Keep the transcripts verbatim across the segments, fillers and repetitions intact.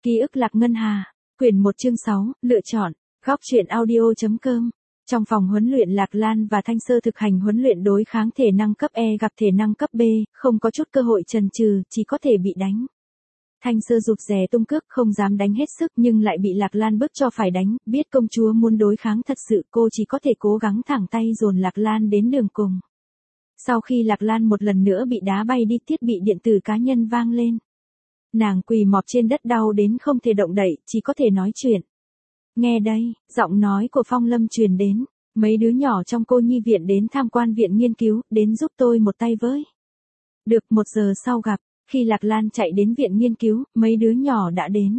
Ký ức Lạc Ngân Hà, quyển một chương sáu, lựa chọn, góc truyện audio.com. Trong phòng huấn luyện Lạc Lan và Thanh Sơ thực hành huấn luyện đối kháng thể năng cấp E gặp thể năng cấp B, không có chút cơ hội chần chừ, chỉ có thể bị đánh. Thanh Sơ rụt rè tung cước không dám đánh hết sức nhưng lại bị Lạc Lan bức cho phải đánh, biết công chúa muốn đối kháng thật sự cô chỉ có thể cố gắng thẳng tay dồn Lạc Lan đến đường cùng. Sau khi Lạc Lan một lần nữa bị đá bay đi, thiết bị điện tử cá nhân vang lên. Nàng quỳ mọp trên đất đau đến không thể động đậy, chỉ có thể nói chuyện. Nghe đây, giọng nói của Phong Lâm truyền đến, mấy đứa nhỏ trong cô nhi viện đến tham quan viện nghiên cứu, đến giúp tôi một tay với. Được, một giờ sau gặp, khi Lạc Lan chạy đến viện nghiên cứu, mấy đứa nhỏ đã đến.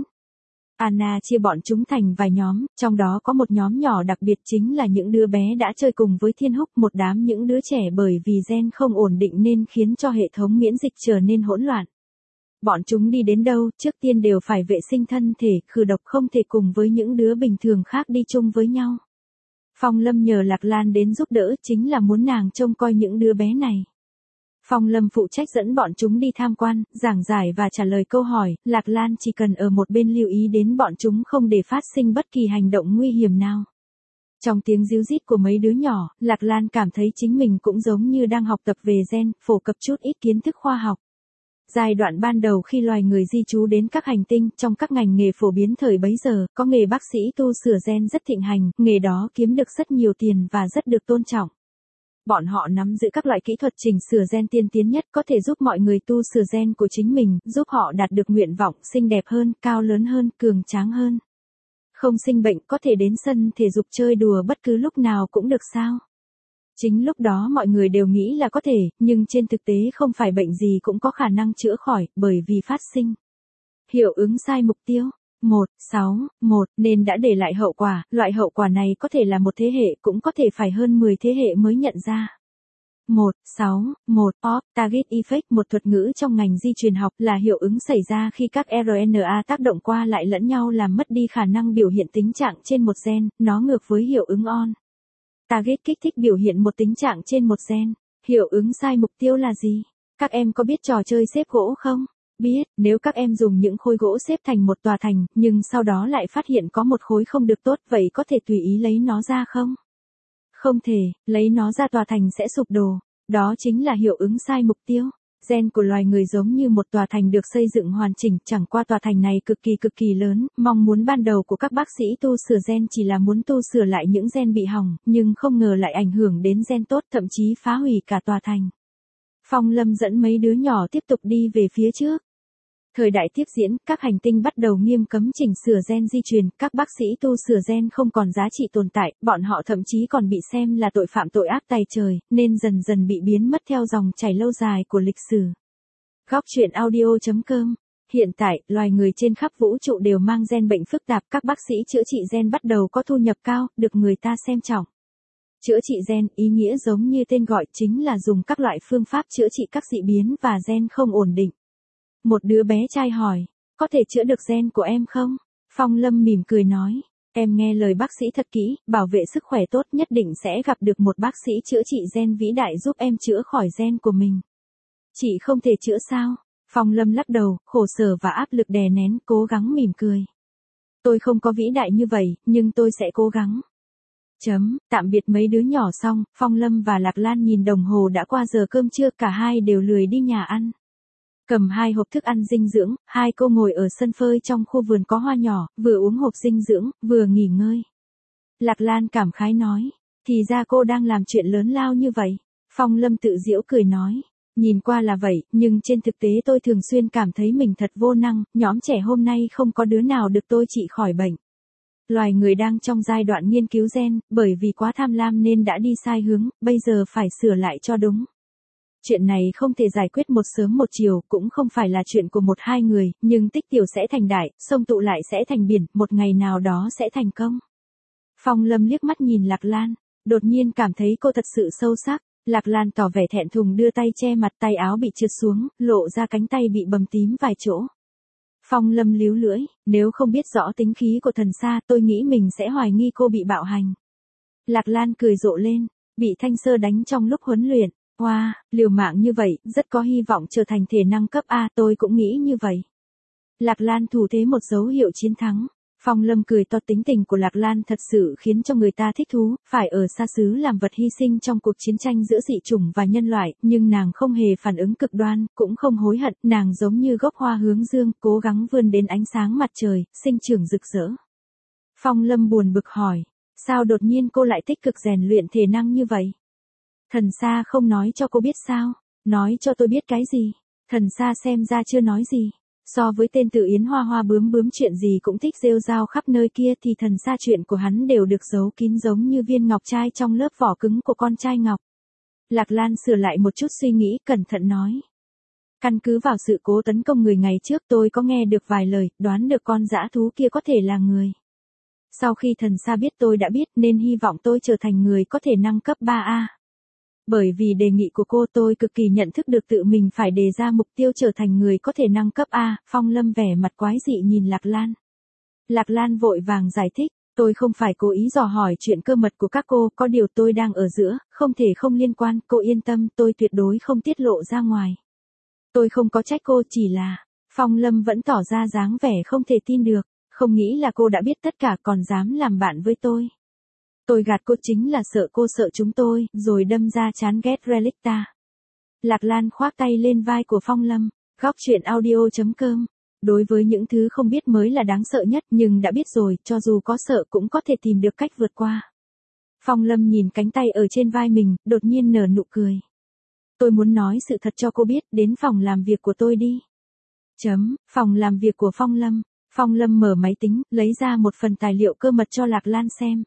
Anna chia bọn chúng thành vài nhóm, trong đó có một nhóm nhỏ đặc biệt chính là những đứa bé đã chơi cùng với Thiên Húc, một đám những đứa trẻ bởi vì gen không ổn định nên khiến cho hệ thống miễn dịch trở nên hỗn loạn. Bọn chúng đi đến đâu, trước tiên đều phải vệ sinh thân thể, khử độc, không thể cùng với những đứa bình thường khác đi chung với nhau. Phong Lâm nhờ Lạc Lan đến giúp đỡ chính là muốn nàng trông coi những đứa bé này. Phong Lâm phụ trách dẫn bọn chúng đi tham quan, giảng giải và trả lời câu hỏi, Lạc Lan chỉ cần ở một bên lưu ý đến bọn chúng không để phát sinh bất kỳ hành động nguy hiểm nào. Trong tiếng ríu rít của mấy đứa nhỏ, Lạc Lan cảm thấy chính mình cũng giống như đang học tập về gen, phổ cập chút ít kiến thức khoa học. Giai đoạn ban đầu khi loài người di trú đến các hành tinh, trong các ngành nghề phổ biến thời bấy giờ, có nghề bác sĩ tu sửa gen rất thịnh hành, nghề đó kiếm được rất nhiều tiền và rất được tôn trọng. Bọn họ nắm giữ các loại kỹ thuật chỉnh sửa gen tiên tiến nhất, có thể giúp mọi người tu sửa gen của chính mình, giúp họ đạt được nguyện vọng, xinh đẹp hơn, cao lớn hơn, cường tráng hơn. Không sinh bệnh, có thể đến sân thể dục chơi đùa bất cứ lúc nào cũng được sao? Chính lúc đó mọi người đều nghĩ là có thể, nhưng trên thực tế không phải bệnh gì cũng có khả năng chữa khỏi, bởi vì phát sinh hiệu ứng sai mục tiêu. một, sáu, một, nên đã để lại hậu quả, loại hậu quả này có thể là một thế hệ cũng có thể phải hơn mười thế hệ mới nhận ra. một, sáu, một, off target effect, một thuật ngữ trong ngành di truyền học, là hiệu ứng xảy ra khi các rờ en a tác động qua lại lẫn nhau làm mất đi khả năng biểu hiện tính trạng trên một gen, nó ngược với hiệu ứng on target kích thích biểu hiện một tính trạng trên một gen. Hiệu ứng sai mục tiêu là gì? Các em có biết trò chơi xếp gỗ không? Biết, nếu các em dùng những khối gỗ xếp thành một tòa thành, nhưng sau đó lại phát hiện có một khối không được tốt, vậy có thể tùy ý lấy nó ra không? Không thể, lấy nó ra tòa thành sẽ sụp đổ. Đó chính là hiệu ứng sai mục tiêu. Gen của loài người giống như một tòa thành được xây dựng hoàn chỉnh, chẳng qua tòa thành này cực kỳ cực kỳ lớn, mong muốn ban đầu của các bác sĩ tu sửa gen chỉ là muốn tu sửa lại những gen bị hỏng, nhưng không ngờ lại ảnh hưởng đến gen tốt, thậm chí phá hủy cả tòa thành. Phong Lâm dẫn mấy đứa nhỏ tiếp tục đi về phía trước. Thời đại tiếp diễn, các hành tinh bắt đầu nghiêm cấm chỉnh sửa gen di truyền, các bác sĩ tu sửa gen không còn giá trị tồn tại, bọn họ thậm chí còn bị xem là tội phạm tội ác tày trời, nên dần dần bị biến mất theo dòng chảy lâu dài của lịch sử. Góc truyện audio.com. Hiện tại, loài người trên khắp vũ trụ đều mang gen bệnh phức tạp, các bác sĩ chữa trị gen bắt đầu có thu nhập cao, được người ta xem trọng. Chữa trị gen, ý nghĩa giống như tên gọi, chính là dùng các loại phương pháp chữa trị các dị biến và gen không ổn định. Một đứa bé trai hỏi, có thể chữa được gen của em không? Phong Lâm mỉm cười nói, em nghe lời bác sĩ thật kỹ, bảo vệ sức khỏe tốt, nhất định sẽ gặp được một bác sĩ chữa trị gen vĩ đại giúp em chữa khỏi gen của mình. Chị không thể chữa sao? Phong Lâm lắc đầu, khổ sở và áp lực đè nén, cố gắng mỉm cười. Tôi không có vĩ đại như vậy, nhưng tôi sẽ cố gắng. Chấm, tạm biệt mấy đứa nhỏ xong, Phong Lâm và Lạc Lan nhìn đồng hồ đã qua giờ cơm trưa, cả hai đều lười đi nhà ăn. Cầm hai hộp thức ăn dinh dưỡng, hai cô ngồi ở sân phơi trong khu vườn có hoa nhỏ, vừa uống hộp dinh dưỡng, vừa nghỉ ngơi. Lạc Lan cảm khái nói, thì ra cô đang làm chuyện lớn lao như vậy. Phong Lâm tự giễu cười nói, nhìn qua là vậy, nhưng trên thực tế tôi thường xuyên cảm thấy mình thật vô năng, nhóm trẻ hôm nay không có đứa nào được tôi trị khỏi bệnh. Loài người đang trong giai đoạn nghiên cứu gen, bởi vì quá tham lam nên đã đi sai hướng, bây giờ phải sửa lại cho đúng. Chuyện này không thể giải quyết một sớm một chiều, cũng không phải là chuyện của một hai người, nhưng tích tiểu sẽ thành đại, sông tụ lại sẽ thành biển, một ngày nào đó sẽ thành công. Phong Lâm liếc mắt nhìn Lạc Lan, đột nhiên cảm thấy cô thật sự sâu sắc. Lạc Lan tỏ vẻ thẹn thùng đưa tay che mặt, tay áo bị trượt xuống, lộ ra cánh tay bị bầm tím vài chỗ. Phong Lâm líu lưỡi, nếu không biết rõ tính khí của thần sa, tôi nghĩ mình sẽ hoài nghi cô bị bạo hành. Lạc Lan cười rộ lên, bị Thanh Sơ đánh trong lúc huấn luyện. Wow, liều mạng như vậy, rất có hy vọng trở thành thể năng cấp A, tôi cũng nghĩ như vậy. Lạc Lan thủ thế một dấu hiệu chiến thắng. Phong Lâm cười to, tính tình của Lạc Lan thật sự khiến cho người ta thích thú, phải ở xa xứ làm vật hy sinh trong cuộc chiến tranh giữa dị chủng và nhân loại, nhưng nàng không hề phản ứng cực đoan, cũng không hối hận, nàng giống như gốc hoa hướng dương, cố gắng vươn đến ánh sáng mặt trời, sinh trưởng rực rỡ. Phong Lâm buồn bực hỏi, sao đột nhiên cô lại tích cực rèn luyện thể năng như vậy? Thần Sa không nói cho cô biết sao? Nói cho tôi biết cái gì? Thần Sa xem ra chưa nói gì. So với tên Tự Yến Hoa Hoa bướm bướm chuyện gì cũng thích rêu rao khắp nơi kia thì Thần Sa chuyện của hắn đều được giấu kín giống như viên ngọc trai trong lớp vỏ cứng của con trai ngọc. Lạc Lan sửa lại một chút suy nghĩ, cẩn thận nói. Căn cứ vào sự cố tấn công người ngày trước, tôi có nghe được vài lời, đoán được con dã thú kia có thể là người. Sau khi Thần Sa biết tôi đã biết nên hy vọng tôi trở thành người có thể năng cấp ba A. Bởi vì đề nghị của cô, tôi cực kỳ nhận thức được tự mình phải đề ra mục tiêu trở thành người có thể năng cấp A. Phong Lâm vẻ mặt quái dị nhìn Lạc Lan. Lạc Lan vội vàng giải thích, tôi không phải cố ý dò hỏi chuyện cơ mật của các cô, có điều tôi đang ở giữa, không thể không liên quan, cô yên tâm, tôi tuyệt đối không tiết lộ ra ngoài. Tôi không có trách cô, chỉ là, Phong Lâm vẫn tỏ ra dáng vẻ không thể tin được, không nghĩ là cô đã biết tất cả còn dám làm bạn với tôi. Tôi gạt cô chính là sợ cô sợ chúng tôi, rồi đâm ra chán ghét Relicta. Lạc Lan khoác tay lên vai của Phong Lâm, góc truyện audio chấm com. Đối với những thứ không biết mới là đáng sợ nhất, nhưng đã biết rồi, cho dù có sợ cũng có thể tìm được cách vượt qua. Phong Lâm nhìn cánh tay ở trên vai mình, đột nhiên nở nụ cười. Tôi muốn nói sự thật cho cô biết, đến phòng làm việc của tôi đi. Chấm, phòng làm việc của Phong Lâm. Phong Lâm mở máy tính, lấy ra một phần tài liệu cơ mật cho Lạc Lan xem.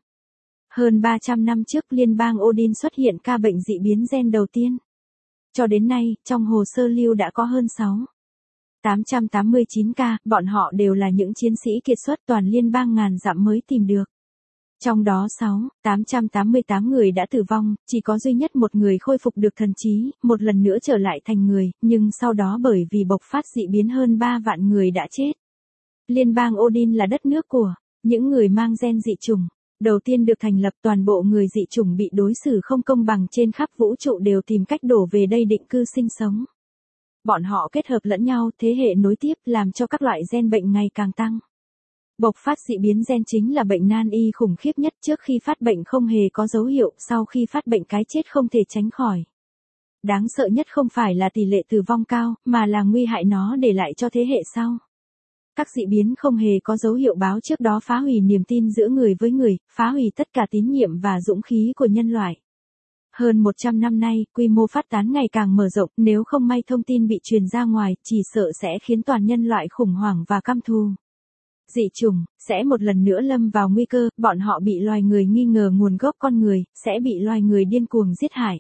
Hơn ba trăm năm trước liên bang Odin xuất hiện ca bệnh dị biến gen đầu tiên. Cho đến nay, trong hồ sơ lưu đã có hơn sáu nghìn tám trăm tám mươi chín ca, bọn họ đều là những chiến sĩ kiệt xuất toàn liên bang ngàn dặm mới tìm được. Trong đó sáu nghìn tám trăm tám mươi tám người đã tử vong, chỉ có duy nhất một người khôi phục được thần trí, một lần nữa trở lại thành người, nhưng sau đó bởi vì bộc phát dị biến hơn ba vạn người đã chết. Liên bang Odin là đất nước của những người mang gen dị chủng. Đầu tiên được thành lập, toàn bộ người dị chủng bị đối xử không công bằng trên khắp vũ trụ đều tìm cách đổ về đây định cư sinh sống. Bọn họ kết hợp lẫn nhau, thế hệ nối tiếp, làm cho các loại gen bệnh ngày càng tăng. Bộc phát dị biến gen chính là bệnh nan y khủng khiếp nhất, trước khi phát bệnh không hề có dấu hiệu, sau khi phát bệnh cái chết không thể tránh khỏi. Đáng sợ nhất không phải là tỷ lệ tử vong cao, mà là nguy hại nó để lại cho thế hệ sau. Các dị biến không hề có dấu hiệu báo trước đó phá hủy niềm tin giữa người với người, phá hủy tất cả tín nhiệm và dũng khí của nhân loại. Hơn một trăm năm nay, quy mô phát tán ngày càng mở rộng, nếu không may thông tin bị truyền ra ngoài, chỉ sợ sẽ khiến toàn nhân loại khủng hoảng và căm thù. Dị chủng sẽ một lần nữa lâm vào nguy cơ, bọn họ bị loài người nghi ngờ nguồn gốc con người, sẽ bị loài người điên cuồng giết hại.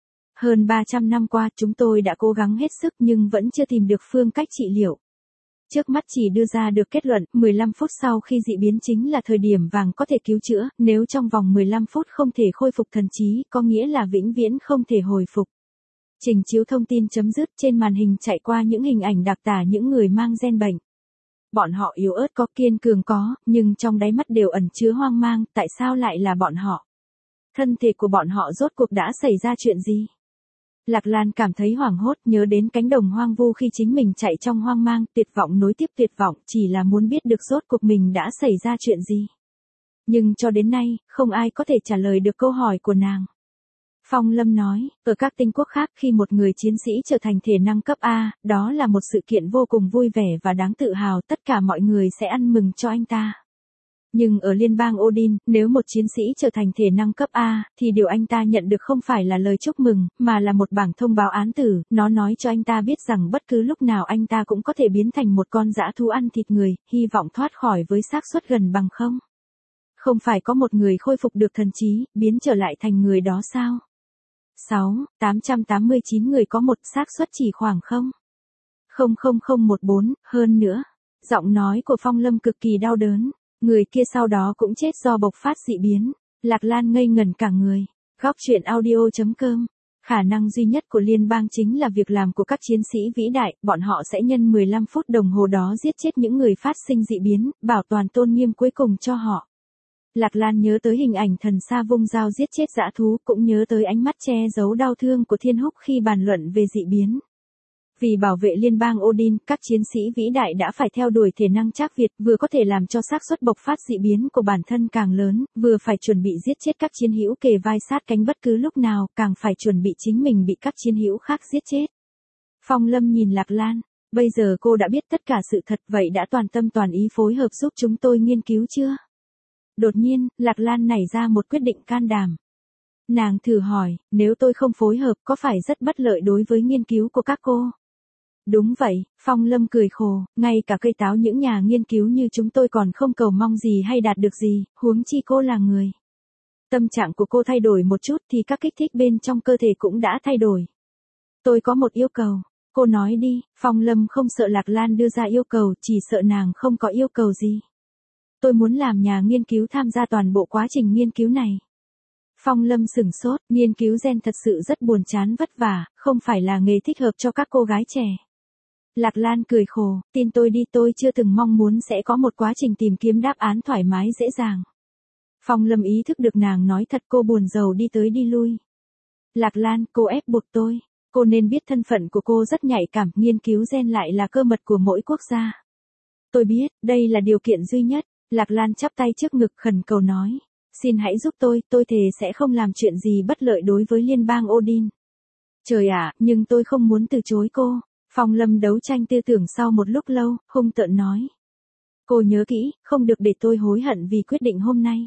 Hơn ba trăm năm qua, chúng tôi đã cố gắng hết sức nhưng vẫn chưa tìm được phương cách trị liệu. Trước mắt chỉ đưa ra được kết luận, mười lăm phút sau khi dị biến chính là thời điểm vàng có thể cứu chữa, nếu trong vòng mười lăm phút không thể khôi phục thần trí, có nghĩa là vĩnh viễn không thể hồi phục. Trình chiếu thông tin chấm dứt, trên màn hình chạy qua những hình ảnh đặc tả những người mang gen bệnh. Bọn họ yếu ớt có, kiên cường có, nhưng trong đáy mắt đều ẩn chứa hoang mang, tại sao lại là bọn họ? Thân thể của bọn họ rốt cuộc đã xảy ra chuyện gì? Lạc Lan cảm thấy hoảng hốt, nhớ đến cánh đồng hoang vu khi chính mình chạy trong hoang mang, tuyệt vọng nối tiếp tuyệt vọng, chỉ là muốn biết được rốt cuộc mình đã xảy ra chuyện gì. Nhưng cho đến nay, không ai có thể trả lời được câu hỏi của nàng. Phong Lâm nói, ở các tinh quốc khác khi một người chiến sĩ trở thành thể năng cấp A, đó là một sự kiện vô cùng vui vẻ và đáng tự hào, tất cả mọi người sẽ ăn mừng cho anh ta. Nhưng ở liên bang Odin, nếu một chiến sĩ trở thành thể năng cấp A, thì điều anh ta nhận được không phải là lời chúc mừng, mà là một bảng thông báo án tử, nó nói cho anh ta biết rằng bất cứ lúc nào anh ta cũng có thể biến thành một con dã thú ăn thịt người, hy vọng thoát khỏi với xác suất gần bằng không. Không phải có một người khôi phục được thần trí, biến trở lại thành người đó sao? sáu nghìn tám trăm tám mươi chín người có một, xác suất chỉ khoảng không không không không một bốn, hơn nữa. Giọng nói của Phong Lâm cực kỳ đau đớn. Người kia sau đó cũng chết do bộc phát dị biến. Lạc Lan ngây ngẩn cả người. Góc truyện audio chấm com. Khả năng duy nhất của liên bang chính là việc làm của các chiến sĩ vĩ đại, bọn họ sẽ nhân mười lăm phút đồng hồ đó giết chết những người phát sinh dị biến, bảo toàn tôn nghiêm cuối cùng cho họ. Lạc Lan nhớ tới hình ảnh Thần Sa vung dao giết chết dã thú, cũng nhớ tới ánh mắt che giấu đau thương của Thiên Húc khi bàn luận về dị biến. Vì bảo vệ liên bang Odin, các chiến sĩ vĩ đại đã phải theo đuổi thể năng trác Việt, vừa có thể làm cho xác suất bộc phát dị biến của bản thân càng lớn, vừa phải chuẩn bị giết chết các chiến hữu kề vai sát cánh bất cứ lúc nào, càng phải chuẩn bị chính mình bị các chiến hữu khác giết chết. Phong Lâm nhìn Lạc Lan, bây giờ cô đã biết tất cả sự thật, vậy đã toàn tâm toàn ý phối hợp giúp chúng tôi nghiên cứu chưa? Đột nhiên, Lạc Lan nảy ra một quyết định can đảm. Nàng thử hỏi, nếu tôi không phối hợp có phải rất bất lợi đối với nghiên cứu của các cô? Đúng vậy, Phong Lâm cười khổ, ngay cả cây táo những nhà nghiên cứu như chúng tôi còn không cầu mong gì hay đạt được gì, huống chi cô là người. Tâm trạng của cô thay đổi một chút thì các kích thích bên trong cơ thể cũng đã thay đổi. Tôi có một yêu cầu, cô nói đi. Phong Lâm không sợ Lạc Lan đưa ra yêu cầu, chỉ sợ nàng không có yêu cầu gì. Tôi muốn làm nhà nghiên cứu tham gia toàn bộ quá trình nghiên cứu này. Phong Lâm sửng sốt, nghiên cứu gen thật sự rất buồn chán vất vả, không phải là nghề thích hợp cho các cô gái trẻ. Lạc Lan cười khổ, tin tôi đi, tôi chưa từng mong muốn sẽ có một quá trình tìm kiếm đáp án thoải mái dễ dàng. Phong Lâm ý thức được nàng nói thật, cô buồn rầu đi tới đi lui. Lạc Lan, cô ép buộc tôi. Cô nên biết thân phận của cô rất nhạy cảm, nghiên cứu gen lại là cơ mật của mỗi quốc gia. Tôi biết, đây là điều kiện duy nhất. Lạc Lan chắp tay trước ngực khẩn cầu nói. Xin hãy giúp tôi, tôi thề sẽ không làm chuyện gì bất lợi đối với liên bang Odin. Trời ạ, nhưng tôi không muốn từ chối cô. Phong Lâm đấu tranh tư tưởng sau một lúc lâu, hung tợn nói. Cô nhớ kỹ, không được để tôi hối hận vì quyết định hôm nay.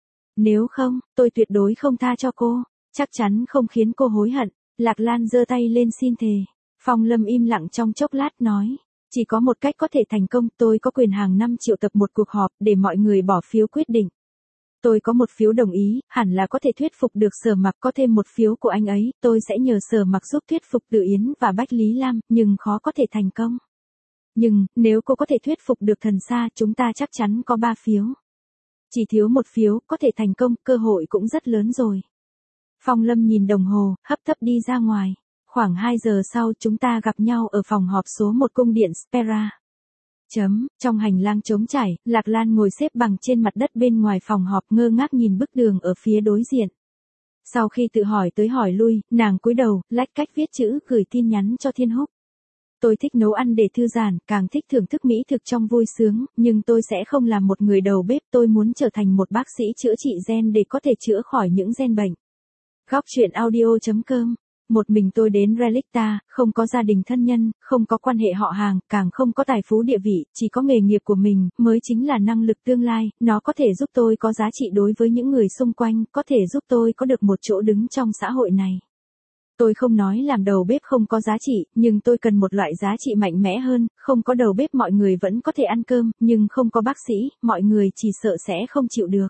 Nếu không, tôi tuyệt đối không tha cho cô, chắc chắn không khiến cô hối hận. Lạc Lan giơ tay lên xin thề. Phong Lâm im lặng trong chốc lát nói. Chỉ có một cách có thể thành công, tôi có quyền hàng năm triệu tập một cuộc họp để mọi người bỏ phiếu quyết định. Tôi có một phiếu đồng ý, hẳn là có thể thuyết phục được Sở Mặc, có thêm một phiếu của anh ấy, tôi sẽ nhờ Sở Mặc giúp thuyết phục Tự Yến và Bách Lý Lam, nhưng khó có thể thành công. Nhưng, nếu cô có thể thuyết phục được Thần Sa, chúng ta chắc chắn có ba phiếu. Chỉ thiếu một phiếu, có thể thành công, cơ hội cũng rất lớn rồi. Phong Lâm nhìn đồng hồ, hấp tấp đi ra ngoài. Khoảng hai giờ sau chúng ta gặp nhau ở phòng họp số một cung điện Spera. Chấm, trong hành lang trống trải, Lạc Lan ngồi xếp bằng trên mặt đất bên ngoài phòng họp ngơ ngác nhìn bức tường ở phía đối diện. Sau khi tự hỏi tới hỏi lui, nàng cúi đầu, lách cách viết chữ gửi tin nhắn cho Thiên Húc. Tôi thích nấu ăn để thư giãn, càng thích thưởng thức mỹ thực trong vui sướng, nhưng tôi sẽ không làm một người đầu bếp, tôi muốn trở thành một bác sĩ chữa trị gen để có thể chữa khỏi những gen bệnh. Góc truyện audio chấm com. Một mình tôi đến Relicta, không có gia đình thân nhân, không có quan hệ họ hàng, càng không có tài phú địa vị, chỉ có nghề nghiệp của mình, mới chính là năng lực tương lai, nó có thể giúp tôi có giá trị đối với những người xung quanh, có thể giúp tôi có được một chỗ đứng trong xã hội này. Tôi không nói làm đầu bếp không có giá trị, nhưng tôi cần một loại giá trị mạnh mẽ hơn, không có đầu bếp mọi người vẫn có thể ăn cơm, nhưng không có bác sĩ, mọi người chỉ sợ sẽ không chịu được.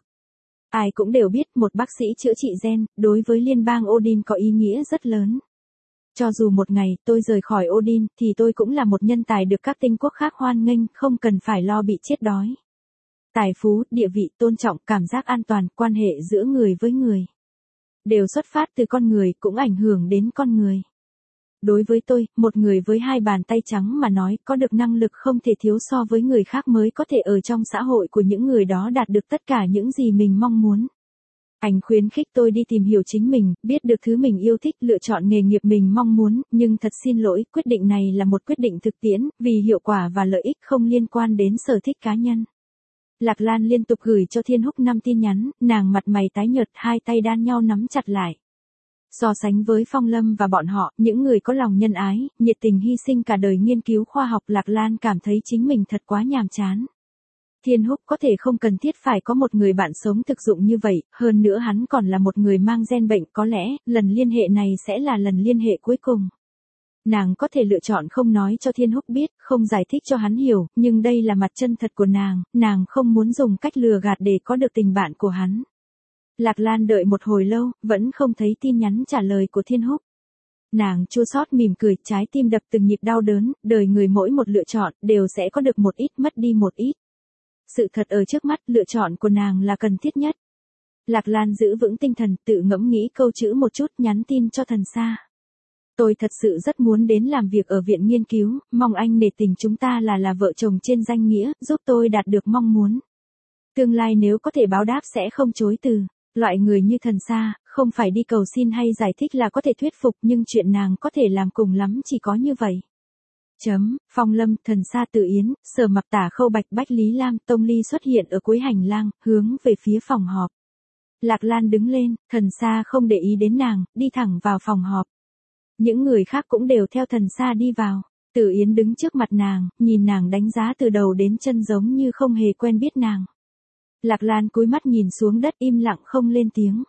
Ai cũng đều biết một bác sĩ chữa trị gen, đối với liên bang Odin có ý nghĩa rất lớn. Cho dù một ngày tôi rời khỏi Odin, thì tôi cũng là một nhân tài được các tinh quốc khác hoan nghênh, không cần phải lo bị chết đói. Tài phú, địa vị, tôn trọng, cảm giác an toàn, quan hệ giữa người với người. Đều xuất phát từ con người, cũng ảnh hưởng đến con người. Đối với tôi, một người với hai bàn tay trắng mà nói, có được năng lực không thể thiếu so với người khác mới có thể ở trong xã hội của những người đó đạt được tất cả những gì mình mong muốn. Anh khuyến khích tôi đi tìm hiểu chính mình, biết được thứ mình yêu thích, lựa chọn nghề nghiệp mình mong muốn, nhưng thật xin lỗi, quyết định này là một quyết định thực tiễn, vì hiệu quả và lợi ích không liên quan đến sở thích cá nhân. Lạc Lan liên tục gửi cho Thiên Húc năm tin nhắn, nàng mặt mày tái nhợt, hai tay đan nhau nắm chặt lại. So sánh với Phong Lâm và bọn họ, những người có lòng nhân ái, nhiệt tình hy sinh cả đời nghiên cứu khoa học, Lạc Lan cảm thấy chính mình thật quá nhàm chán. Thiên Húc có thể không cần thiết phải có một người bạn sống thực dụng như vậy, hơn nữa hắn còn là một người mang gen bệnh, có lẽ, lần liên hệ này sẽ là lần liên hệ cuối cùng. Nàng có thể lựa chọn không nói cho Thiên Húc biết, không giải thích cho hắn hiểu, nhưng đây là mặt chân thật của nàng, nàng không muốn dùng cách lừa gạt để có được tình bạn của hắn. Lạc Lan đợi một hồi lâu, vẫn không thấy tin nhắn trả lời của Thiên Húc. Nàng chua xót mỉm cười, trái tim đập từng nhịp đau đớn, đời người mỗi một lựa chọn, đều sẽ có được một ít, mất đi một ít. Sự thật ở trước mắt, lựa chọn của nàng là cần thiết nhất. Lạc Lan giữ vững tinh thần, tự ngẫm nghĩ câu chữ một chút, nhắn tin cho Thần Sa. Tôi thật sự rất muốn đến làm việc ở viện nghiên cứu, mong anh nể tình chúng ta là là vợ chồng trên danh nghĩa, giúp tôi đạt được mong muốn. Tương lai nếu có thể báo đáp sẽ không chối từ. Loại người như Thần Sa, không phải đi cầu xin hay giải thích là có thể thuyết phục, nhưng chuyện nàng có thể làm cùng lắm chỉ có như vậy. Chấm, Phong Lâm, Thần Sa Tự Yến, Sở Mặc, Tả Khâu Bạch, Bách Lý Lam, Tông Ly xuất hiện ở cuối hành lang, hướng về phía phòng họp. Lạc Lan đứng lên, Thần Sa không để ý đến nàng, đi thẳng vào phòng họp. Những người khác cũng đều theo Thần Sa đi vào. Tự Yến đứng trước mặt nàng, nhìn nàng đánh giá từ đầu đến chân giống như không hề quen biết nàng. Lạc Lan cúi mắt nhìn xuống đất im lặng không lên tiếng.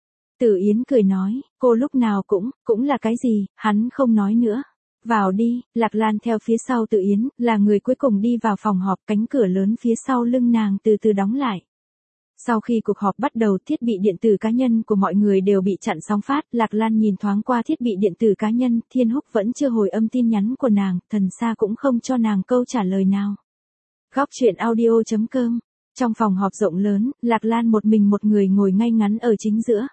Tự Yến cười nói, cô lúc nào cũng, cũng là cái gì, hắn không nói nữa. Vào đi, Lạc Lan theo phía sau Tự Yến, là người cuối cùng đi vào phòng họp, cánh cửa lớn phía sau lưng nàng từ từ đóng lại. Sau khi cuộc họp bắt đầu, thiết bị điện tử cá nhân của mọi người đều bị chặn sóng phát, Lạc Lan nhìn thoáng qua thiết bị điện tử cá nhân, Thiên Húc vẫn chưa hồi âm tin nhắn của nàng, Thần Sa cũng không cho nàng câu trả lời nào. Góc truyện audio chấm com. Trong phòng họp rộng lớn, Lạc Lan một mình một người ngồi ngay ngắn ở chính giữa.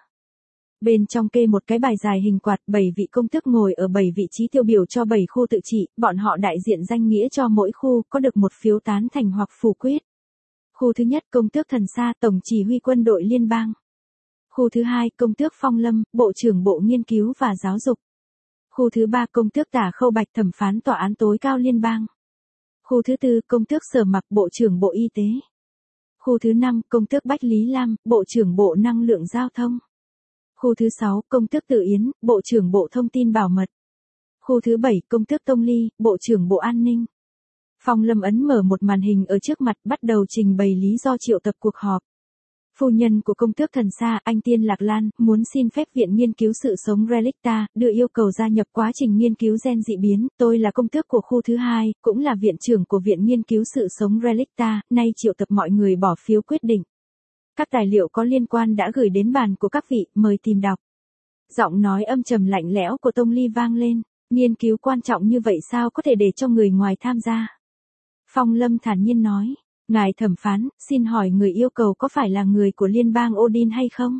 Bên trong kê một cái bài dài hình quạt, bảy vị công tước ngồi ở bảy vị trí tiêu biểu cho bảy khu tự trị, bọn họ đại diện danh nghĩa cho mỗi khu, có được một phiếu tán thành hoặc phủ quyết. Khu thứ nhất, công tước Thần Sa, tổng chỉ huy quân đội liên bang. Khu thứ hai, công tước Phong Lâm, bộ trưởng bộ nghiên cứu và giáo dục. Khu thứ ba, công tước Tả Khâu Bạch, thẩm phán tòa án tối cao liên bang. Khu thứ tư, công tước Sở Mặc, bộ trưởng bộ y tế. Khu thứ năm, công tước Bách Lý Lam, bộ trưởng bộ năng lượng giao thông. Khu thứ sáu, công tước Tự Yến, bộ trưởng bộ thông tin bảo mật. Khu thứ bảy, công tước Tông Ly, bộ trưởng bộ an ninh. Phong Lâm ấn mở một màn hình ở trước mặt, bắt đầu trình bày lý do triệu tập cuộc họp. Phu nhân của công tước Thần Sa, anh Tiên Lạc Lan, muốn xin phép Viện Nghiên cứu Sự sống Relicta, đưa yêu cầu gia nhập quá trình nghiên cứu gen dị biến. Tôi là công tước của khu thứ hai, cũng là viện trưởng của Viện Nghiên cứu Sự sống Relicta, nay triệu tập mọi người bỏ phiếu quyết định. Các tài liệu có liên quan đã gửi đến bàn của các vị, mời tìm đọc. Giọng nói âm trầm lạnh lẽo của Tông Ly vang lên, nghiên cứu quan trọng như vậy sao có thể để cho người ngoài tham gia. Phong Lâm thản nhiên nói, ngài thẩm phán, xin hỏi người yêu cầu có phải là người của liên bang Odin hay không?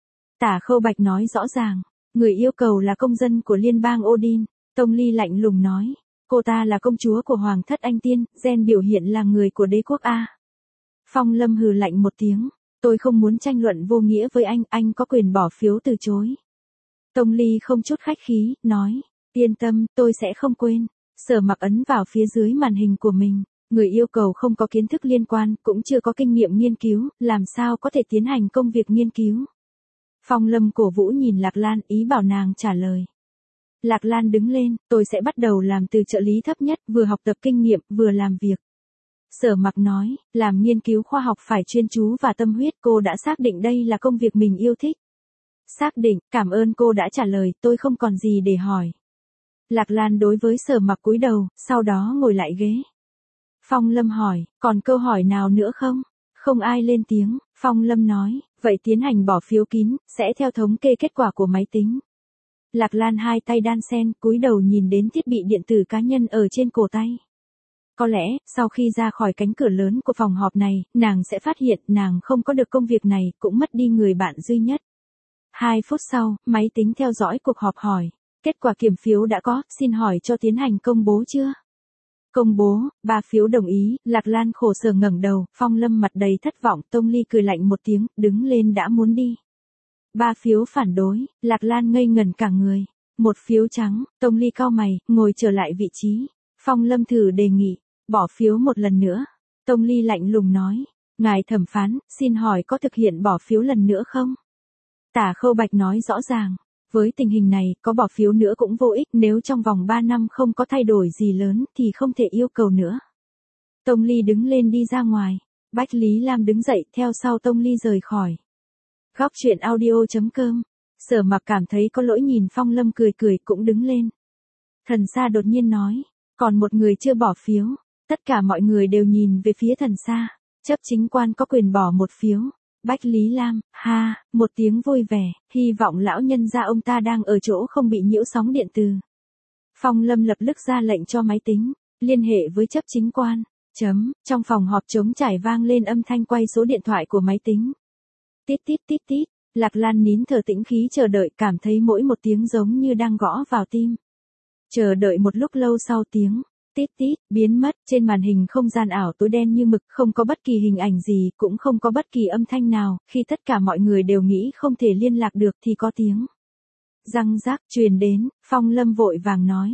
Tả Khâu Bạch nói rõ ràng, người yêu cầu là công dân của liên bang Odin. Tông Ly lạnh lùng nói, cô ta là công chúa của Hoàng thất Anh Tiên, gen biểu hiện là người của đế quốc A. Phong Lâm hừ lạnh một tiếng, tôi không muốn tranh luận vô nghĩa với anh, anh có quyền bỏ phiếu từ chối. Tông Ly không chút khách khí, nói, yên tâm, tôi sẽ không quên. Sở Mặc ấn vào phía dưới màn hình của mình. Người yêu cầu không có kiến thức liên quan, cũng chưa có kinh nghiệm nghiên cứu, làm sao có thể tiến hành công việc nghiên cứu. Phong Lâm cổ vũ nhìn Lạc Lan, ý bảo nàng trả lời. Lạc Lan đứng lên, tôi sẽ bắt đầu làm từ trợ lý thấp nhất, vừa học tập kinh nghiệm, vừa làm việc. Sở Mặc nói, làm nghiên cứu khoa học phải chuyên chú và tâm huyết, cô đã xác định đây là công việc mình yêu thích. Xác định, cảm ơn cô đã trả lời, tôi không còn gì để hỏi. Lạc Lan đối với Sở Mặc cúi đầu, sau đó ngồi lại ghế. Phong Lâm hỏi, còn câu hỏi nào nữa không? Không ai lên tiếng, Phong Lâm nói, vậy tiến hành bỏ phiếu kín, sẽ theo thống kê kết quả của máy tính. Lạc Lan hai tay đan sen, cúi đầu nhìn đến thiết bị điện tử cá nhân ở trên cổ tay. Có lẽ, sau khi ra khỏi cánh cửa lớn của phòng họp này, nàng sẽ phát hiện nàng không có được công việc này, cũng mất đi người bạn duy nhất. Hai phút sau, máy tính theo dõi cuộc họp hỏi, kết quả kiểm phiếu đã có, xin hỏi cho tiến hành công bố chưa? Công bố, ba phiếu đồng ý, Lạc Lan khổ sở ngẩng đầu, Phong Lâm mặt đầy thất vọng, Tông Ly cười lạnh một tiếng, đứng lên đã muốn đi. Ba phiếu phản đối, Lạc Lan ngây ngẩn cả người. Một phiếu trắng, Tông Ly cau mày, ngồi trở lại vị trí. Phong Lâm thử đề nghị, bỏ phiếu một lần nữa. Tông Ly lạnh lùng nói, ngài thẩm phán, xin hỏi có thực hiện bỏ phiếu lần nữa không? Tả Khâu Bạch nói rõ ràng. Với tình hình này, có bỏ phiếu nữa cũng vô ích, nếu trong vòng ba năm không có thay đổi gì lớn, thì không thể yêu cầu nữa. Tông Ly đứng lên đi ra ngoài. Bách Lý Lam đứng dậy, theo sau Tông Ly rời khỏi. Góc truyện audio chấm com. Sở Mặc cảm thấy có lỗi nhìn Phong Lâm cười cười cũng đứng lên. Thần Sa đột nhiên nói, còn một người chưa bỏ phiếu. Tất cả mọi người đều nhìn về phía Thần Sa. Chấp chính quan có quyền bỏ một phiếu. Bách Lý Lam, ha, một tiếng vui vẻ, hy vọng lão nhân gia ông ta đang ở chỗ không bị nhiễu sóng điện từ. Phong Lâm lập tức ra lệnh cho máy tính, liên hệ với chấp chính quan. Chấm, trong phòng họp trống trải vang lên âm thanh quay số điện thoại của máy tính. Tít tít tít tít, Lạc Lan nín thở tĩnh khí chờ đợi, cảm thấy mỗi một tiếng giống như đang gõ vào tim. Chờ đợi một lúc lâu sau tiếng tít tít biến mất, trên màn hình không gian ảo tối đen như mực, không có bất kỳ hình ảnh gì, cũng không có bất kỳ âm thanh nào, khi tất cả mọi người đều nghĩ không thể liên lạc được thì có tiếng răng rác truyền đến, Phong Lâm vội vàng nói,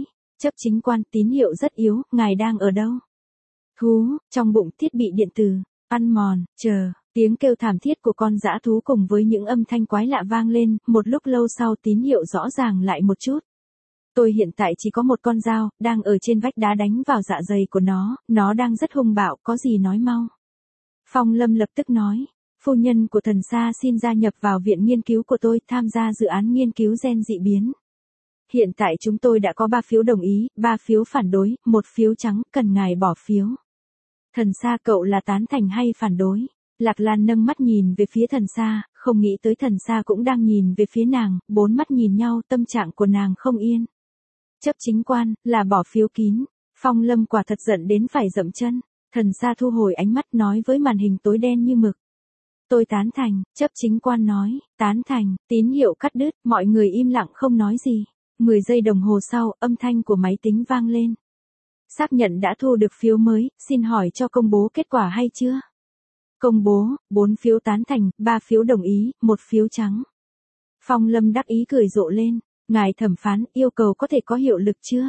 Chấp chính quan, tín hiệu rất yếu, ngài đang ở đâu? Thú, trong bụng thiết bị điện tử, ăn mòn, chờ, tiếng kêu thảm thiết của con dã thú cùng với những âm thanh quái lạ vang lên, một lúc lâu sau tín hiệu rõ ràng lại một chút. Tôi hiện tại chỉ có một con dao, đang ở trên vách đá đánh vào dạ dày của nó, nó đang rất hung bạo, có gì nói mau. Phong Lâm lập tức nói, phu nhân của thần Sa xin gia nhập vào viện nghiên cứu của tôi, tham gia dự án nghiên cứu gen dị biến. Hiện tại chúng tôi đã có ba phiếu đồng ý, ba phiếu phản đối, một phiếu trắng, cần ngài bỏ phiếu. Thần Sa, cậu là tán thành hay phản đối? Lạc Lan nâng mắt nhìn về phía thần Sa, không nghĩ tới thần Sa cũng đang nhìn về phía nàng, bốn mắt nhìn nhau, tâm trạng của nàng không yên. Chấp chính quan, là bỏ phiếu kín. Phong Lâm quả thật giận đến phải dậm chân. Thần Sa thu hồi ánh mắt nói với màn hình tối đen như mực. Tôi tán thành, chấp chính quan nói, tán thành, tín hiệu cắt đứt, mọi người im lặng không nói gì. mười giây đồng hồ sau, âm thanh của máy tính vang lên. Xác nhận đã thu được phiếu mới, xin hỏi cho công bố kết quả hay chưa? Công bố, bốn phiếu tán thành, ba phiếu đồng ý, một phiếu trắng. Phong Lâm đắc ý cười rộ lên, ngài thẩm phán, yêu cầu có thể có hiệu lực chưa?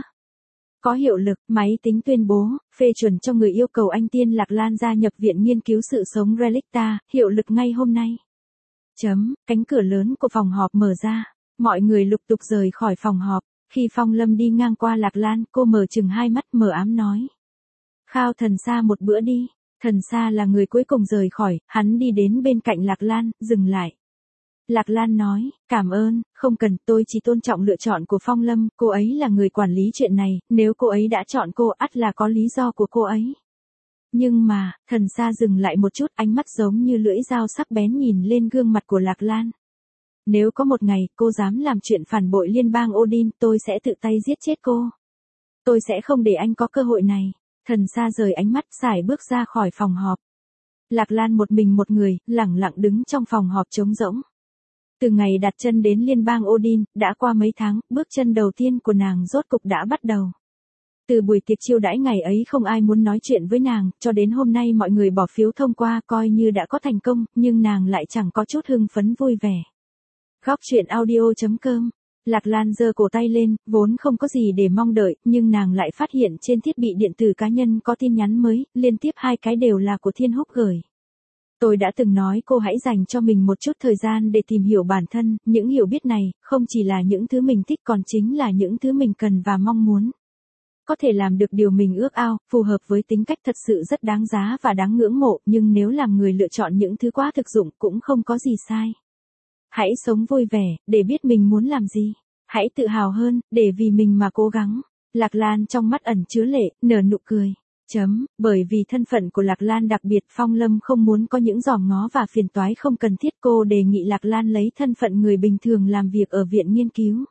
Có hiệu lực, máy tính tuyên bố, phê chuẩn cho người yêu cầu anh Tiên Lạc Lan gia nhập viện nghiên cứu sự sống Relicta, hiệu lực ngay hôm nay. Chấm, cánh cửa lớn của phòng họp mở ra, mọi người lục tục rời khỏi phòng họp. Khi Phong Lâm đi ngang qua Lạc Lan, cô mở chừng hai mắt mờ ám nói. Khao thần Sa một bữa đi. Thần Sa là người cuối cùng rời khỏi, hắn đi đến bên cạnh Lạc Lan, dừng lại. Lạc Lan nói, cảm ơn, không cần, tôi chỉ tôn trọng lựa chọn của Phong Lâm, cô ấy là người quản lý chuyện này, nếu cô ấy đã chọn cô, ắt là có lý do của cô ấy. Nhưng mà, thần Sa dừng lại một chút, ánh mắt giống như lưỡi dao sắc bén nhìn lên gương mặt của Lạc Lan. Nếu có một ngày, cô dám làm chuyện phản bội liên bang Odin, tôi sẽ tự tay giết chết cô. Tôi sẽ không để anh có cơ hội này. Thần Sa rời ánh mắt, sải bước ra khỏi phòng họp. Lạc Lan một mình một người, lẳng lặng đứng trong phòng họp trống rỗng. Từ ngày đặt chân đến liên bang Odin, đã qua mấy tháng, bước chân đầu tiên của nàng rốt cục đã bắt đầu. Từ buổi tiệc chiêu đãi ngày ấy không ai muốn nói chuyện với nàng, cho đến hôm nay mọi người bỏ phiếu thông qua coi như đã có thành công, nhưng nàng lại chẳng có chút hưng phấn vui vẻ. Góc truyện audio chấm com. Lạc Lan giơ cổ tay lên, vốn không có gì để mong đợi, nhưng nàng lại phát hiện trên thiết bị điện tử cá nhân có tin nhắn mới, liên tiếp hai cái đều là của Thiên Húc gửi. Tôi đã từng nói cô hãy dành cho mình một chút thời gian để tìm hiểu bản thân, những hiểu biết này, không chỉ là những thứ mình thích còn chính là những thứ mình cần và mong muốn. Có thể làm được điều mình ước ao, phù hợp với tính cách thật sự rất đáng giá và đáng ngưỡng mộ, nhưng nếu làm người lựa chọn những thứ quá thực dụng cũng không có gì sai. Hãy sống vui vẻ, để biết mình muốn làm gì. Hãy tự hào hơn, để vì mình mà cố gắng. Lạc Lan trong mắt ẩn chứa lệ, nở nụ cười. Chấm, bởi vì thân phận của Lạc Lan đặc biệt, Phong Lâm không muốn có những giòm ngó và phiền toái không cần thiết, cô đề nghị Lạc Lan lấy thân phận người bình thường làm việc ở viện nghiên cứu.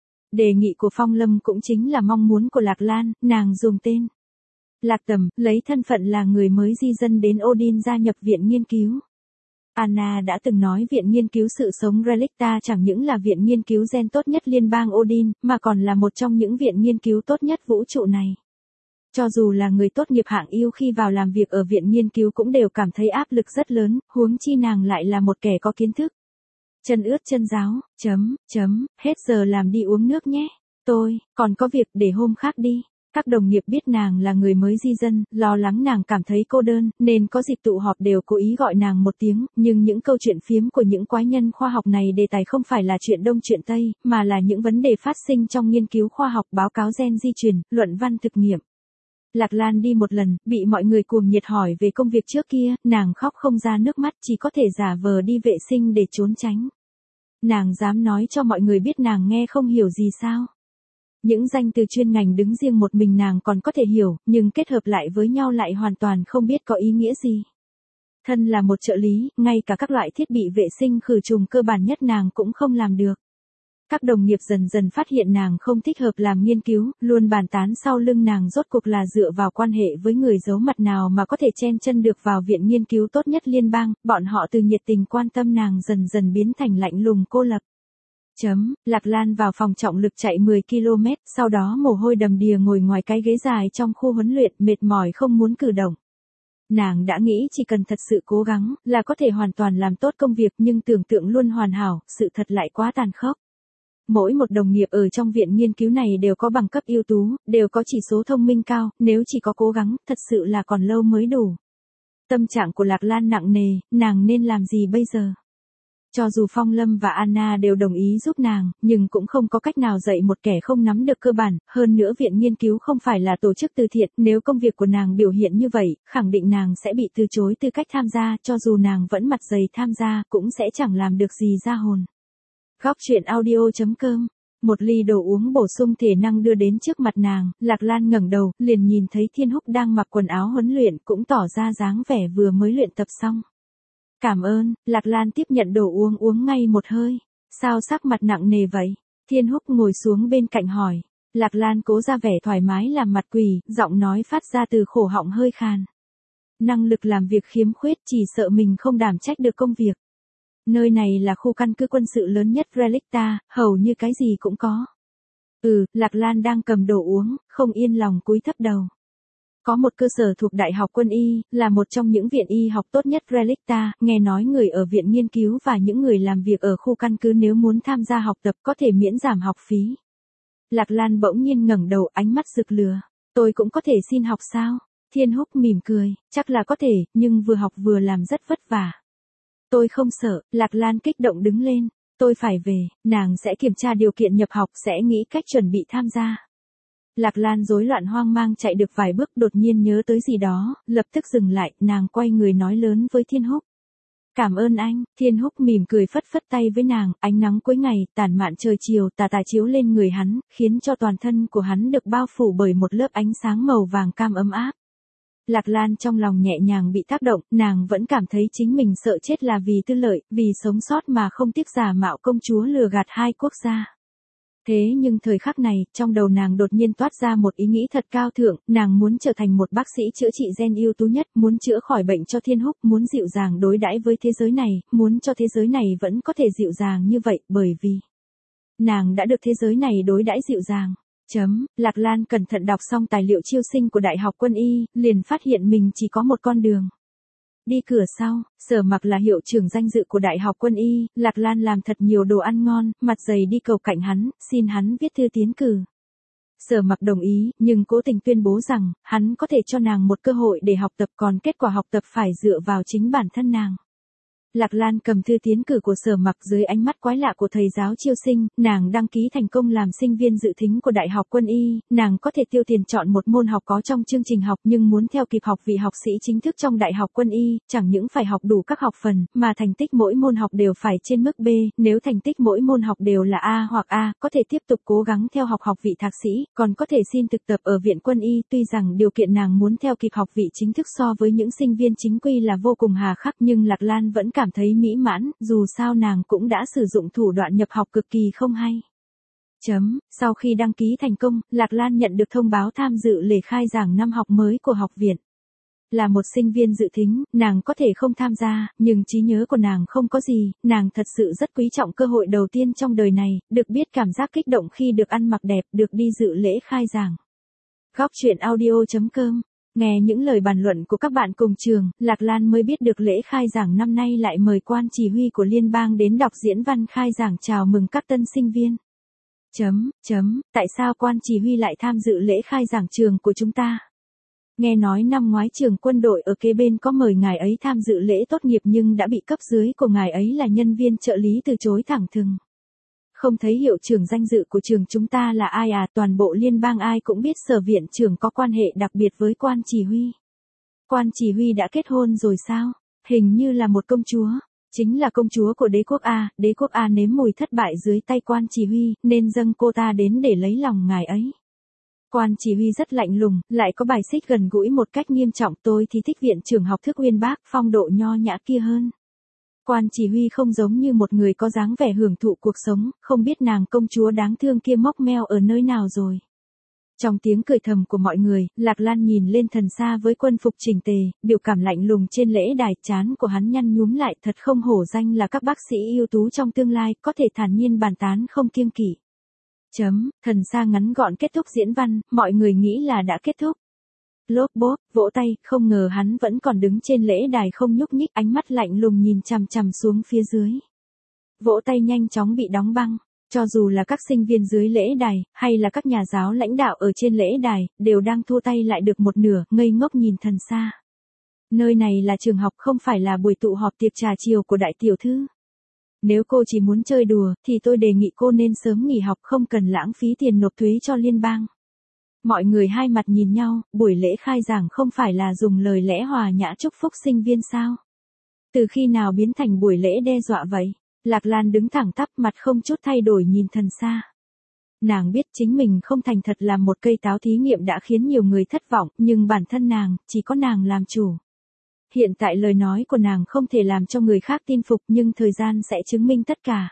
Đề nghị của Phong Lâm cũng chính là mong muốn của Lạc Lan, nàng dùng tên Lạc Tầm, lấy thân phận là người mới di dân đến Odin gia nhập viện nghiên cứu. Anna đã từng nói viện nghiên cứu sự sống Relicta chẳng những là viện nghiên cứu gen tốt nhất liên bang Odin, mà còn là một trong những viện nghiên cứu tốt nhất vũ trụ này. Cho dù là người tốt nghiệp hạng yêu khi vào làm việc ở viện nghiên cứu cũng đều cảm thấy áp lực rất lớn, huống chi nàng lại là một kẻ có kiến thức. Chân ướt chân ráo, chấm, chấm, hết giờ làm đi uống nước nhé. Tôi, còn có việc để hôm khác đi. Các đồng nghiệp biết nàng là người mới di dân, lo lắng nàng cảm thấy cô đơn, nên có dịp tụ họp đều cố ý gọi nàng một tiếng, nhưng những câu chuyện phiếm của những quái nhân khoa học này đề tài không phải là chuyện Đông chuyện Tây, mà là những vấn đề phát sinh trong nghiên cứu khoa học, báo cáo gen di truyền, luận văn thực nghiệm. Lạc Lan đi một lần, bị mọi người cuồng nhiệt hỏi về công việc trước kia, nàng khóc không ra nước mắt, chỉ có thể giả vờ đi vệ sinh để trốn tránh. Nàng dám nói cho mọi người biết nàng nghe không hiểu gì sao? Những danh từ chuyên ngành đứng riêng một mình nàng còn có thể hiểu, nhưng kết hợp lại với nhau lại hoàn toàn không biết có ý nghĩa gì. Thân là một trợ lý, ngay cả các loại thiết bị vệ sinh khử trùng cơ bản nhất nàng cũng không làm được. Các đồng nghiệp dần dần phát hiện nàng không thích hợp làm nghiên cứu, luôn bàn tán sau lưng nàng rốt cuộc là dựa vào quan hệ với người giấu mặt nào mà có thể chen chân được vào viện nghiên cứu tốt nhất liên bang, bọn họ từ nhiệt tình quan tâm nàng dần dần biến thành lạnh lùng cô lập. Chấm, Lạc Lan vào phòng trọng lực chạy mười ki lô mét, sau đó mồ hôi đầm đìa ngồi ngoài cái ghế dài trong khu huấn luyện, mệt mỏi không muốn cử động. Nàng đã nghĩ chỉ cần thật sự cố gắng, là có thể hoàn toàn làm tốt công việc, nhưng tưởng tượng luôn hoàn hảo, sự thật lại quá tàn khốc. Mỗi một đồng nghiệp ở trong viện nghiên cứu này đều có bằng cấp ưu tú, đều có chỉ số thông minh cao, nếu chỉ có cố gắng, thật sự là còn lâu mới đủ. Tâm trạng của Lạc Lan nặng nề, nàng nên làm gì bây giờ? Cho dù Phong Lâm và Anna đều đồng ý giúp nàng, nhưng cũng không có cách nào dạy một kẻ không nắm được cơ bản, hơn nữa viện nghiên cứu không phải là tổ chức từ thiện, nếu công việc của nàng biểu hiện như vậy, khẳng định nàng sẽ bị từ chối tư cách tham gia, cho dù nàng vẫn mặt dày tham gia, cũng sẽ chẳng làm được gì ra hồn. Góc truyện audio chấm com. Một ly đồ uống bổ sung thể năng đưa đến trước mặt nàng, Lạc Lan ngẩng đầu, liền nhìn thấy Thiên Húc đang mặc quần áo huấn luyện, cũng tỏ ra dáng vẻ vừa mới luyện tập xong. Cảm ơn, Lạc Lan tiếp nhận đồ uống uống ngay một hơi. Sao sắc mặt nặng nề vậy? Thiên Húc ngồi xuống bên cạnh hỏi. Lạc Lan cố ra vẻ thoải mái làm mặt quỷ, giọng nói phát ra từ khổ họng hơi khàn. Năng lực làm việc khiếm khuyết, chỉ sợ mình không đảm trách được công việc. Nơi này là khu căn cứ quân sự lớn nhất Relicta, hầu như cái gì cũng có. Ừ, Lạc Lan đang cầm đồ uống, không yên lòng cúi thấp đầu. Có một cơ sở thuộc Đại học Quân y, là một trong những viện y học tốt nhất Relicta, nghe nói người ở viện nghiên cứu và những người làm việc ở khu căn cứ nếu muốn tham gia học tập có thể miễn giảm học phí. Lạc Lan bỗng nhiên ngẩng đầu, ánh mắt rực lửa. Tôi cũng có thể xin học sao? Thiên Húc mỉm cười, chắc là có thể, nhưng vừa học vừa làm rất vất vả. Tôi không sợ, Lạc Lan kích động đứng lên. Tôi phải về, nàng sẽ kiểm tra điều kiện nhập học, sẽ nghĩ cách chuẩn bị tham gia. Lạc Lan rối loạn hoang mang chạy được vài bước, đột nhiên nhớ tới gì đó, lập tức dừng lại, nàng quay người nói lớn với Thiên Húc. Cảm ơn anh, Thiên Húc mỉm cười phất phất tay với nàng, ánh nắng cuối ngày, tàn mạn trời chiều tà tà chiếu lên người hắn, khiến cho toàn thân của hắn được bao phủ bởi một lớp ánh sáng màu vàng cam ấm áp. Lạc Lan trong lòng nhẹ nhàng bị tác động, nàng vẫn cảm thấy chính mình sợ chết là vì tư lợi, vì sống sót mà không tiếc giả mạo công chúa lừa gạt hai quốc gia. Thế nhưng thời khắc này, trong đầu nàng đột nhiên toát ra một ý nghĩ thật cao thượng, nàng muốn trở thành một bác sĩ chữa trị gen ưu tú nhất, muốn chữa khỏi bệnh cho Thiên Húc, muốn dịu dàng đối đãi với thế giới này, muốn cho thế giới này vẫn có thể dịu dàng như vậy, bởi vì nàng đã được thế giới này đối đãi dịu dàng. Chấm, Lạc Lan cẩn thận đọc xong tài liệu chiêu sinh của Đại học Quân y, liền phát hiện mình chỉ có một con đường. Đi cửa sau, Sở Mặc là hiệu trưởng danh dự của Đại học Quân y, Lạc Lan làm thật nhiều đồ ăn ngon, mặt dày đi cầu cạnh hắn, xin hắn viết thư tiến cử. Sở Mặc đồng ý, nhưng cố tình tuyên bố rằng, hắn có thể cho nàng một cơ hội để học tập, còn kết quả học tập phải dựa vào chính bản thân nàng. Lạc Lan cầm thư tiến cử của Sở Mặc dưới ánh mắt quái lạ của thầy giáo chiêu sinh, nàng đăng ký thành công làm sinh viên dự thính của Đại học Quân y, nàng có thể tiêu tiền chọn một môn học có trong chương trình học nhưng muốn theo kịp học vị học sĩ chính thức trong Đại học Quân y, chẳng những phải học đủ các học phần, mà thành tích mỗi môn học đều phải trên mức B, nếu thành tích mỗi môn học đều là A hoặc A, có thể tiếp tục cố gắng theo học học vị thạc sĩ, còn có thể xin thực tập ở viện Quân y, tuy rằng điều kiện nàng muốn theo kịp học vị chính thức so với những sinh viên chính quy là vô cùng hà khắc, nhưng Lạc Lan vẫn cảm thấy mỹ mãn, dù sao nàng cũng đã sử dụng thủ đoạn nhập học cực kỳ không hay. Chấm, sau khi đăng ký thành công, Lạc Lan nhận được thông báo tham dự lễ khai giảng năm học mới của học viện. Là một sinh viên dự thính, nàng có thể không tham gia, nhưng trí nhớ của nàng không có gì, nàng thật sự rất quý trọng cơ hội đầu tiên trong đời này, được biết cảm giác kích động khi được ăn mặc đẹp, được đi dự lễ khai giảng. Góc truyện audio chấm com. Nghe những lời bàn luận của các bạn cùng trường, Lạc Lan mới biết được lễ khai giảng năm nay lại mời quan chỉ huy của liên bang đến đọc diễn văn khai giảng chào mừng các tân sinh viên. Chấm, chấm, tại sao quan chỉ huy lại tham dự lễ khai giảng trường của chúng ta? Nghe nói năm ngoái trường quân đội ở kế bên có mời ngài ấy tham dự lễ tốt nghiệp nhưng đã bị cấp dưới của ngài ấy là nhân viên trợ lý từ chối thẳng thừng. Không thấy hiệu trưởng danh dự của trường chúng ta là ai à, toàn bộ liên bang ai cũng biết Sở viện trưởng có quan hệ đặc biệt với quan chỉ huy. Quan chỉ huy đã kết hôn rồi sao? Hình như là một công chúa. Chính là công chúa của đế quốc A, đế quốc A nếm mùi thất bại dưới tay quan chỉ huy, nên dâng cô ta đến để lấy lòng ngài ấy. Quan chỉ huy rất lạnh lùng, lại có bài xích gần gũi một cách nghiêm trọng, tôi thì thích viện trưởng học thức uyên bác, phong độ nho nhã kia hơn. Quan chỉ huy không giống như một người có dáng vẻ hưởng thụ cuộc sống, không biết nàng công chúa đáng thương kia móc meo ở nơi nào rồi. Trong tiếng cười thầm của mọi người, Lạc Lan nhìn lên thần xa với quân phục chỉnh tề, biểu cảm lạnh lùng trên lễ đài, trán của hắn nhăn nhúm lại, thật không hổ danh là các bác sĩ ưu tú trong tương lai, có thể thản nhiên bàn tán không kiêng kỵ. Chấm, thần xa ngắn gọn kết thúc diễn văn, mọi người nghĩ là đã kết thúc. Lốp bốp, vỗ tay, không ngờ hắn vẫn còn đứng trên lễ đài không nhúc nhích, ánh mắt lạnh lùng nhìn chằm chằm xuống phía dưới. Vỗ tay nhanh chóng bị đóng băng. Cho dù là các sinh viên dưới lễ đài, hay là các nhà giáo lãnh đạo ở trên lễ đài, đều đang thua tay lại được một nửa, ngây ngốc nhìn thần xa. Nơi này là trường học, không phải là buổi tụ họp tiệc trà chiều của đại tiểu thư. Nếu cô chỉ muốn chơi đùa, thì tôi đề nghị cô nên sớm nghỉ học, không cần lãng phí tiền nộp thuế cho liên bang. Mọi người hai mặt nhìn nhau, buổi lễ khai giảng không phải là dùng lời lẽ hòa nhã chúc phúc sinh viên sao? Từ khi nào biến thành buổi lễ đe dọa vậy? Lạc Lan đứng thẳng tắp, mặt không chút thay đổi nhìn thần xa. Nàng biết chính mình không thành thật làm một cây táo thí nghiệm đã khiến nhiều người thất vọng, nhưng bản thân nàng, chỉ có nàng làm chủ. Hiện tại lời nói của nàng không thể làm cho người khác tin phục, nhưng thời gian sẽ chứng minh tất cả.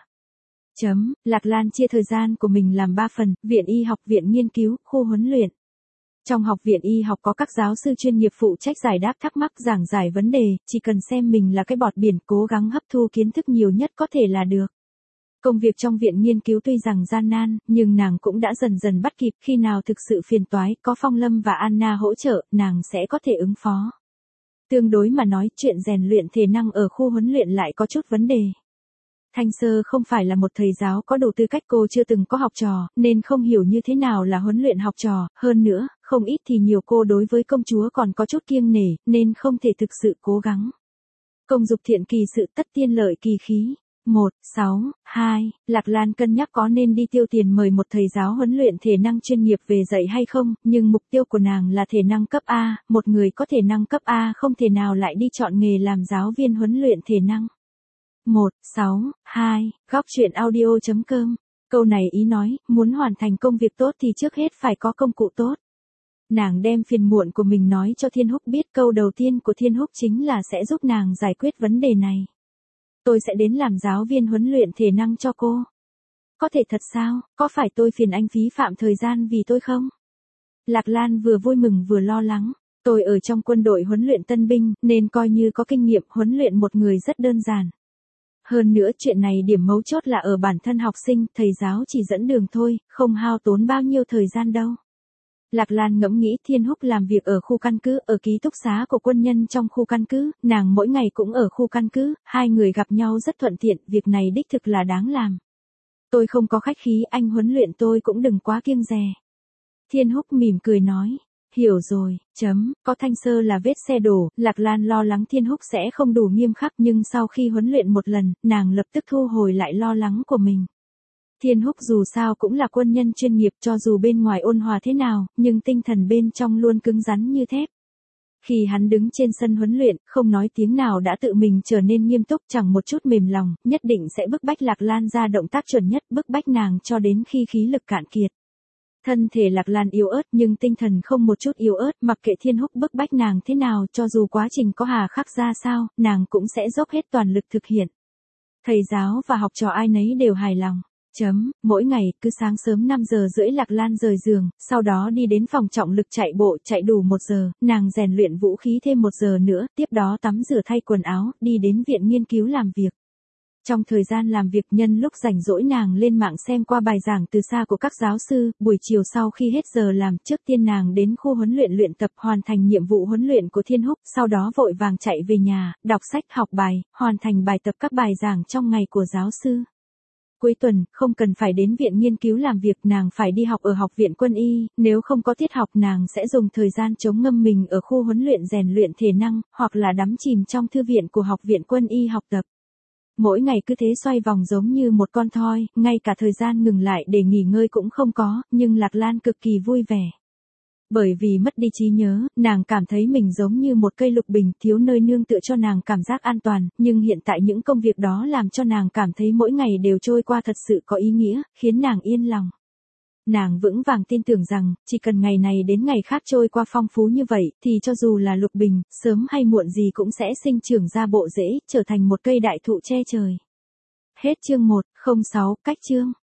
Chấm, Lạc Lan chia thời gian của mình làm ba phần, viện y học, viện nghiên cứu, khu huấn luyện. Trong học viện y học có các giáo sư chuyên nghiệp phụ trách giải đáp thắc mắc, giảng giải vấn đề, chỉ cần xem mình là cái bọt biển, cố gắng hấp thu kiến thức nhiều nhất có thể là được. Công việc trong viện nghiên cứu tuy rằng gian nan, nhưng nàng cũng đã dần dần bắt kịp, khi nào thực sự phiền toái, có Phong Lâm và Anna hỗ trợ, nàng sẽ có thể ứng phó. Tương đối mà nói, chuyện rèn luyện thể năng ở khu huấn luyện lại có chút vấn đề. Thanh Sơ không phải là một thầy giáo có đủ tư cách, cô chưa từng có học trò, nên không hiểu như thế nào là huấn luyện học trò, hơn nữa, không ít thì nhiều cô đối với công chúa còn có chút kiêng nể, nên không thể thực sự cố gắng. Công dục thiện kỳ sự, tất tiên lợi kỳ khí. một, sáu, hai, Lạc Lan cân nhắc có nên đi tiêu tiền mời một thầy giáo huấn luyện thể năng chuyên nghiệp về dạy hay không, nhưng mục tiêu của nàng là thể năng cấp A, một người có thể năng cấp A không thể nào lại đi chọn nghề làm giáo viên huấn luyện thể năng. một, sáu, hai, góc truyện audio chấm com. Câu này ý nói, muốn hoàn thành công việc tốt thì trước hết phải có công cụ tốt. Nàng đem phiền muộn của mình nói cho Thiên Húc biết, câu đầu tiên của Thiên Húc chính là sẽ giúp nàng giải quyết vấn đề này. Tôi sẽ đến làm giáo viên huấn luyện thể năng cho cô. Có thể thật sao, có phải tôi phiền anh phí phạm thời gian vì tôi không? Lạc Lan vừa vui mừng vừa lo lắng. Tôi ở trong quân đội huấn luyện tân binh, nên coi như có kinh nghiệm, huấn luyện một người rất đơn giản. Hơn nữa chuyện này điểm mấu chốt là ở bản thân học sinh, thầy giáo chỉ dẫn đường thôi, không hao tốn bao nhiêu thời gian đâu. Lạc Lan ngẫm nghĩ, Thiên Húc làm việc ở khu căn cứ, ở ký túc xá của quân nhân trong khu căn cứ, nàng mỗi ngày cũng ở khu căn cứ, hai người gặp nhau rất thuận tiện, việc này đích thực là đáng làm. Tôi không có khách khí, anh huấn luyện tôi cũng đừng quá kiêng dè. Thiên Húc mỉm cười nói. Hiểu rồi, chấm, có Thanh Sơ là vết xe đổ, Lạc Lan lo lắng Thiên Húc sẽ không đủ nghiêm khắc, nhưng sau khi huấn luyện một lần, nàng lập tức thu hồi lại lo lắng của mình. Thiên Húc dù sao cũng là quân nhân chuyên nghiệp, cho dù bên ngoài ôn hòa thế nào, nhưng tinh thần bên trong luôn cứng rắn như thép. Khi hắn đứng trên sân huấn luyện, không nói tiếng nào đã tự mình trở nên nghiêm túc, chẳng một chút mềm lòng, nhất định sẽ bức bách Lạc Lan ra động tác chuẩn nhất, bức bách nàng cho đến khi khí lực cạn kiệt. Thân thể Lạc Lan yếu ớt nhưng tinh thần không một chút yếu ớt, mặc kệ Thiên Húc bức bách nàng thế nào, cho dù quá trình có hà khắc ra sao, nàng cũng sẽ dốc hết toàn lực thực hiện. Thầy giáo và học trò ai nấy đều hài lòng. Chấm, mỗi ngày, cứ sáng sớm năm giờ rưỡi Lạc Lan rời giường, sau đó đi đến phòng trọng lực chạy bộ, chạy đủ một giờ, nàng rèn luyện vũ khí thêm một giờ nữa, tiếp đó tắm rửa thay quần áo, đi đến viện nghiên cứu làm việc. Trong thời gian làm việc, nhân lúc rảnh rỗi nàng lên mạng xem qua bài giảng từ xa của các giáo sư, buổi chiều sau khi hết giờ làm, trước tiên nàng đến khu huấn luyện luyện tập, hoàn thành nhiệm vụ huấn luyện của Thiên Húc, sau đó vội vàng chạy về nhà, đọc sách, học bài, hoàn thành bài tập các bài giảng trong ngày của giáo sư. Cuối tuần, không cần phải đến viện nghiên cứu làm việc, nàng phải đi học ở học viện quân y, nếu không có tiết học nàng sẽ dùng thời gian chống ngâm mình ở khu huấn luyện rèn luyện thể năng, hoặc là đắm chìm trong thư viện của học viện quân y học tập. Mỗi ngày cứ thế xoay vòng giống như một con thoi, ngay cả thời gian ngừng lại để nghỉ ngơi cũng không có, nhưng Lạc Lan cực kỳ vui vẻ. Bởi vì mất đi trí nhớ, nàng cảm thấy mình giống như một cây lục bình, thiếu nơi nương tựa cho nàng cảm giác an toàn, nhưng hiện tại những công việc đó làm cho nàng cảm thấy mỗi ngày đều trôi qua thật sự có ý nghĩa, khiến nàng yên lòng. Nàng vững vàng tin tưởng rằng, chỉ cần ngày này đến ngày khác trôi qua phong phú như vậy, thì cho dù là lục bình, sớm hay muộn gì cũng sẽ sinh trưởng ra bộ rễ, trở thành một cây đại thụ che trời. Hết chương một, không sáu, cách chương.